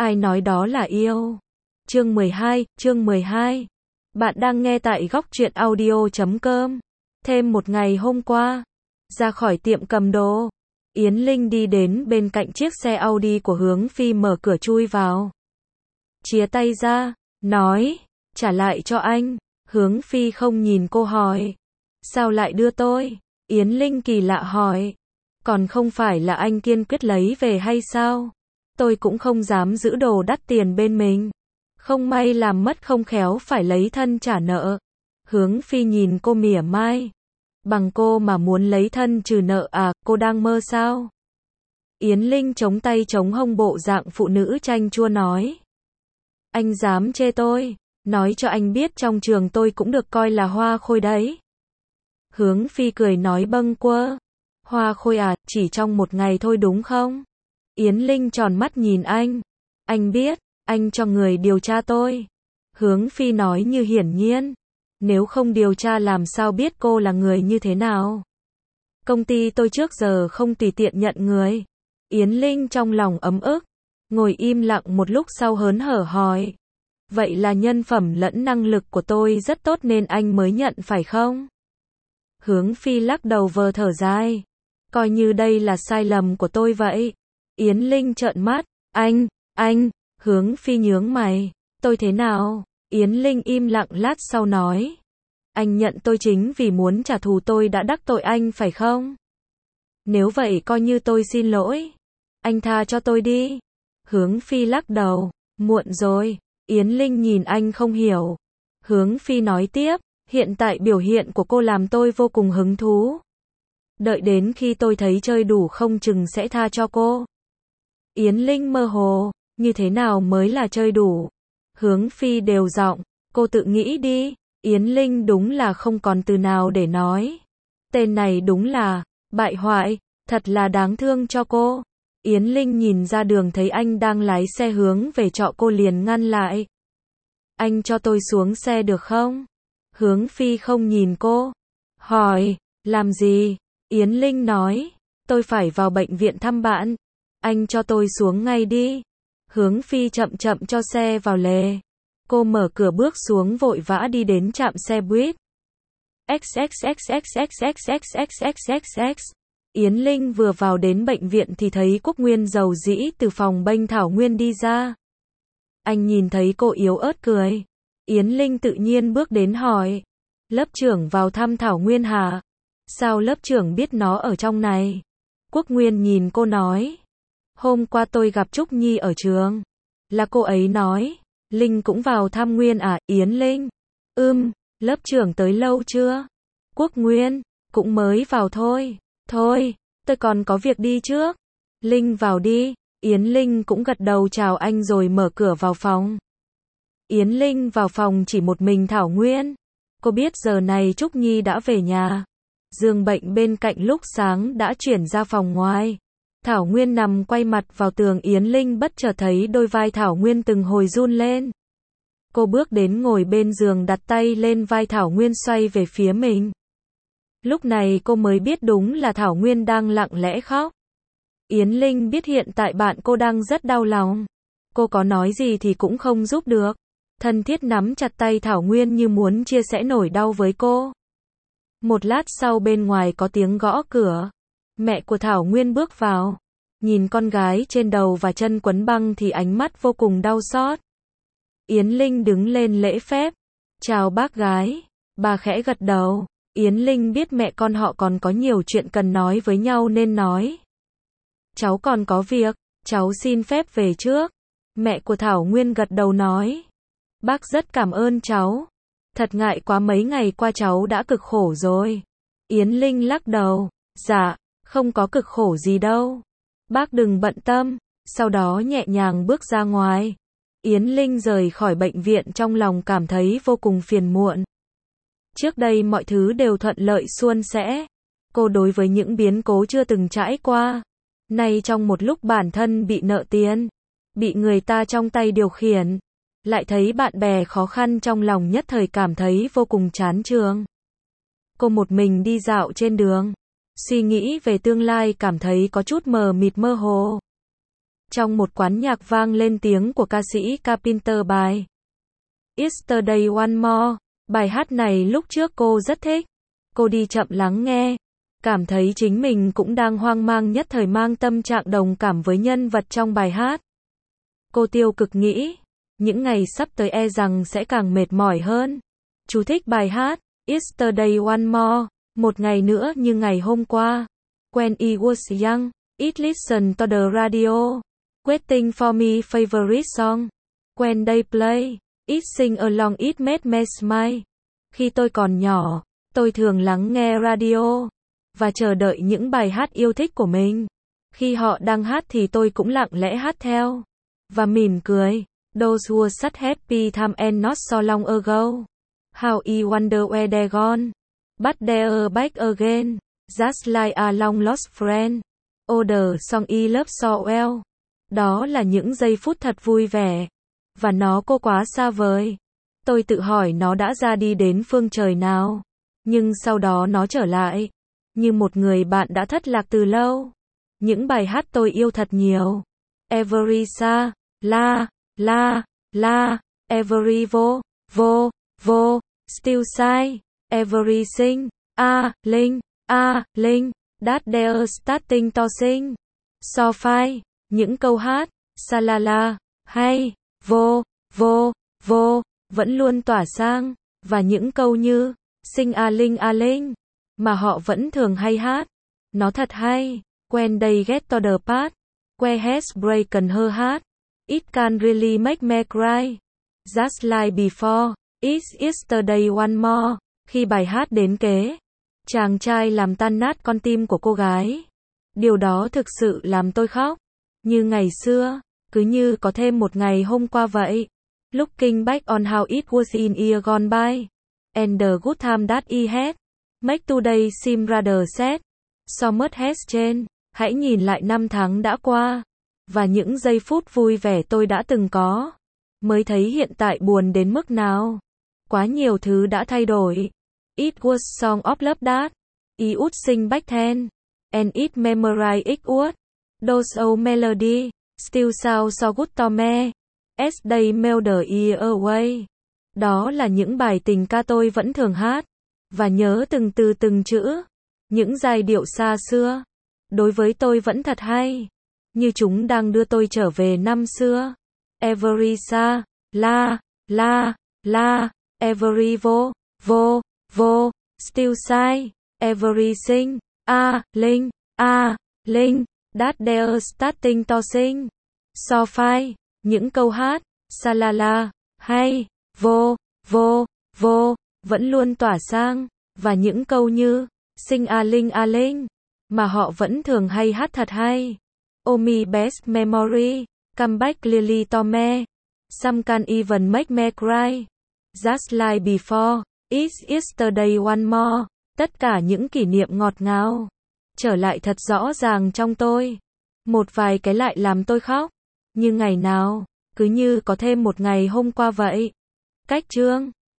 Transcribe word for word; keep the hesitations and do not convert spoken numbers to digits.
Ai nói đó là yêu? Chương mười hai, chương mười hai. Bạn đang nghe tại góc truyện audio chấm com. Thêm một ngày hôm qua, ra khỏi tiệm cầm đồ, Yến Linh đi đến bên cạnh chiếc xe Audi của Hướng Phi, mở cửa chui vào. Chìa tay ra, nói, trả lại cho anh. Hướng Phi không nhìn cô, hỏi, sao lại đưa tôi? Yến Linh kỳ lạ hỏi, còn không phải là anh kiên quyết lấy về hay sao? Tôi cũng không dám giữ đồ đắt tiền bên mình. Không may làm mất không khéo phải lấy thân trả nợ. Hướng Phi nhìn cô mỉa mai. Bằng cô mà muốn lấy thân trừ nợ à, cô đang mơ sao? Yến Linh chống tay chống hông, bộ dạng phụ nữ chanh chua nói. Anh dám chê tôi, nói cho anh biết trong trường tôi cũng được coi là hoa khôi đấy. Hướng Phi cười nói bâng quơ. Hoa khôi à, chỉ trong một ngày thôi đúng không? Yến Linh tròn mắt nhìn anh. Anh biết, anh cho người điều tra tôi. Hướng Phi nói như hiển nhiên. Nếu không điều tra làm sao biết cô là người như thế nào? Công ty tôi trước giờ không tùy tiện nhận người. Yến Linh trong lòng ấm ức. Ngồi im lặng một lúc sau hớn hở hỏi. Vậy là nhân phẩm lẫn năng lực của tôi rất tốt nên anh mới nhận phải không? Hướng Phi lắc đầu vờ thở dài. Coi như đây là sai lầm của tôi vậy. Yến Linh trợn mắt. Anh, anh, Hướng Phi nhướng mày. Tôi thế nào? Yến Linh im lặng lát sau nói. Anh nhận tôi chính vì muốn trả thù tôi đã đắc tội anh phải không? Nếu vậy coi như tôi xin lỗi. Anh tha cho tôi đi. Hướng Phi lắc đầu. Muộn rồi. Yến Linh nhìn anh không hiểu. Hướng Phi nói tiếp. Hiện tại biểu hiện của cô làm tôi vô cùng hứng thú. Đợi đến khi tôi thấy chơi đủ không chừng sẽ tha cho cô. Yến Linh mơ hồ. Như thế nào mới là chơi đủ? Hướng Phi đều giọng. Cô tự nghĩ đi. Yến Linh đúng là không còn từ nào để nói. Tên này đúng là bại hoại. Thật là đáng thương cho cô. Yến Linh nhìn ra đường thấy anh đang lái xe hướng về trọ, cô liền ngăn lại. Anh cho tôi xuống xe được không? Hướng Phi không nhìn cô. Hỏi, làm gì? Yến Linh nói, tôi phải vào bệnh viện thăm bạn. Anh cho tôi xuống ngay đi. Hướng Phi chậm chậm cho xe vào lề. Cô mở cửa bước xuống vội vã đi đến trạm xe buýt. xxxxxxxxxxxxx. Yến Linh vừa vào đến bệnh viện thì thấy Quốc Nguyên dầu dĩ từ phòng bênh Thảo Nguyên đi ra. Anh nhìn thấy cô yếu ớt cười. Yến Linh tự nhiên bước đến hỏi. Lớp trưởng vào thăm Thảo Nguyên hả? Sao lớp trưởng biết nó ở trong này? Quốc Nguyên nhìn cô nói. Hôm qua tôi gặp Trúc Nhi ở trường. Là cô ấy nói. Linh cũng vào thăm Nguyên à? Yến Linh. Ừm, lớp trưởng tới lâu chưa? Quốc Nguyên. Cũng mới vào thôi. Thôi, tôi còn có việc đi trước. Linh vào đi. Yến Linh cũng gật đầu chào anh rồi mở cửa vào phòng. Yến Linh vào phòng chỉ một mình Thảo Nguyên. Cô biết giờ này Trúc Nhi đã về nhà. Giường bệnh bên cạnh lúc sáng đã chuyển ra phòng ngoài. Thảo Nguyên nằm quay mặt vào tường. Yến Linh bất chợt thấy đôi vai Thảo Nguyên từng hồi run lên. Cô bước đến ngồi bên giường, đặt tay lên vai Thảo Nguyên xoay về phía mình. Lúc này cô mới biết đúng là Thảo Nguyên đang lặng lẽ khóc. Yến Linh biết hiện tại bạn cô đang rất đau lòng. Cô có nói gì thì cũng không giúp được. Thân thiết nắm chặt tay Thảo Nguyên như muốn chia sẻ nỗi đau với cô. Một lát sau bên ngoài có tiếng gõ cửa. Mẹ của Thảo Nguyên bước vào. Nhìn con gái trên đầu và chân quấn băng thì ánh mắt vô cùng đau xót. Yến Linh đứng lên lễ phép. Chào bác gái. Bà khẽ gật đầu. Yến Linh biết mẹ con họ còn có nhiều chuyện cần nói với nhau nên nói. Cháu còn có việc, cháu xin phép về trước. Mẹ của Thảo Nguyên gật đầu nói. Bác rất cảm ơn cháu. Thật ngại quá, mấy ngày qua cháu đã cực khổ rồi. Yến Linh lắc đầu. Dạ, không có cực khổ gì đâu. Bác đừng bận tâm. Sau đó nhẹ nhàng bước ra ngoài. Yến Linh rời khỏi bệnh viện trong lòng cảm thấy vô cùng phiền muộn. Trước đây mọi thứ đều thuận lợi suôn sẻ. Cô đối với những biến cố chưa từng trải qua. Nay trong một lúc bản thân bị nợ tiền, bị người ta trong tay điều khiển, lại thấy bạn bè khó khăn, trong lòng nhất thời cảm thấy vô cùng chán chường. Cô một mình đi dạo trên đường, suy nghĩ về tương lai cảm thấy có chút mờ mịt mơ hồ. Trong một quán nhạc vang lên tiếng của ca sĩ Carpenter bài Yesterday One More. Bài hát này lúc trước cô rất thích. Cô đi chậm lắng nghe, cảm thấy chính mình cũng đang hoang mang, nhất thời mang tâm trạng đồng cảm với nhân vật trong bài hát. Cô tiêu cực nghĩ, những ngày sắp tới e rằng sẽ càng mệt mỏi hơn. Chú thích bài hát Yesterday One More, một ngày nữa như ngày hôm qua. When I was young, it listened to the radio. Waiting for me favorite song. When they play, it sing along, it made me smile. Khi tôi còn nhỏ, tôi thường lắng nghe radio và chờ đợi những bài hát yêu thích của mình. Khi họ đang hát thì tôi cũng lặng lẽ hát theo và mỉm cười. Those were such happy time and not so long ago. How I wonder where they're gone. But they're back again. Just like a long lost friend. Older song I love so well. Đó là những giây phút thật vui vẻ. Và nó cô quá xa vời. Tôi tự hỏi nó đã ra đi đến phương trời nào. Nhưng sau đó nó trở lại. Như một người bạn đã thất lạc từ lâu. Những bài hát tôi yêu thật nhiều. Every sa, la, la, la. Every vo, vo, vo. Still sai. Every sing, a, linh, a, linh. That they're starting to sing. So fine. Những câu hát, salala, hay, vô, vô, vô, vẫn luôn tỏa sang, và những câu như, sing a linh a linh, mà họ vẫn thường hay hát. Nó thật hay. When they get to the part, where has broken her heart, it can really make me cry. Just like before, it's yesterday one more. Khi bài hát đến kế, chàng trai làm tan nát con tim của cô gái. Điều đó thực sự làm tôi khóc. Như ngày xưa, cứ như có thêm một ngày hôm qua vậy. Looking back on how it was in year gone by, and the good time that I had, make today seem rather sad. So much has changed. Hãy nhìn lại năm tháng đã qua, và những giây phút vui vẻ tôi đã từng có, mới thấy hiện tại buồn đến mức nào. Quá nhiều thứ đã thay đổi. It was song of love that I would sing back then, and it memorize it would. Those old melody still sound so good to me, as they melt the year away. Đó là những bài tình ca tôi vẫn thường hát, và nhớ từng từ từng chữ. Những giai điệu xa xưa, đối với tôi vẫn thật hay, như chúng đang đưa tôi trở về năm xưa. Every sa, la, la, la. Every vo, vo, vo. Still sai. Every sing, a, linh, a, linh. That they're starting to sing. So fine. Những câu hát, salala, hay, vô, vô, vô, vẫn luôn tỏa sang, và những câu như, sing a linh a linh, mà họ vẫn thường hay hát thật hay. Oh me best memory, come back clearly to me. Some can even make me cry. Just like before, it's yesterday one more. Tất cả những kỷ niệm ngọt ngào trở lại thật rõ ràng trong tôi. Một vài cái lại làm tôi khóc. Như ngày nào, cứ như có thêm một ngày hôm qua vậy. Cách chương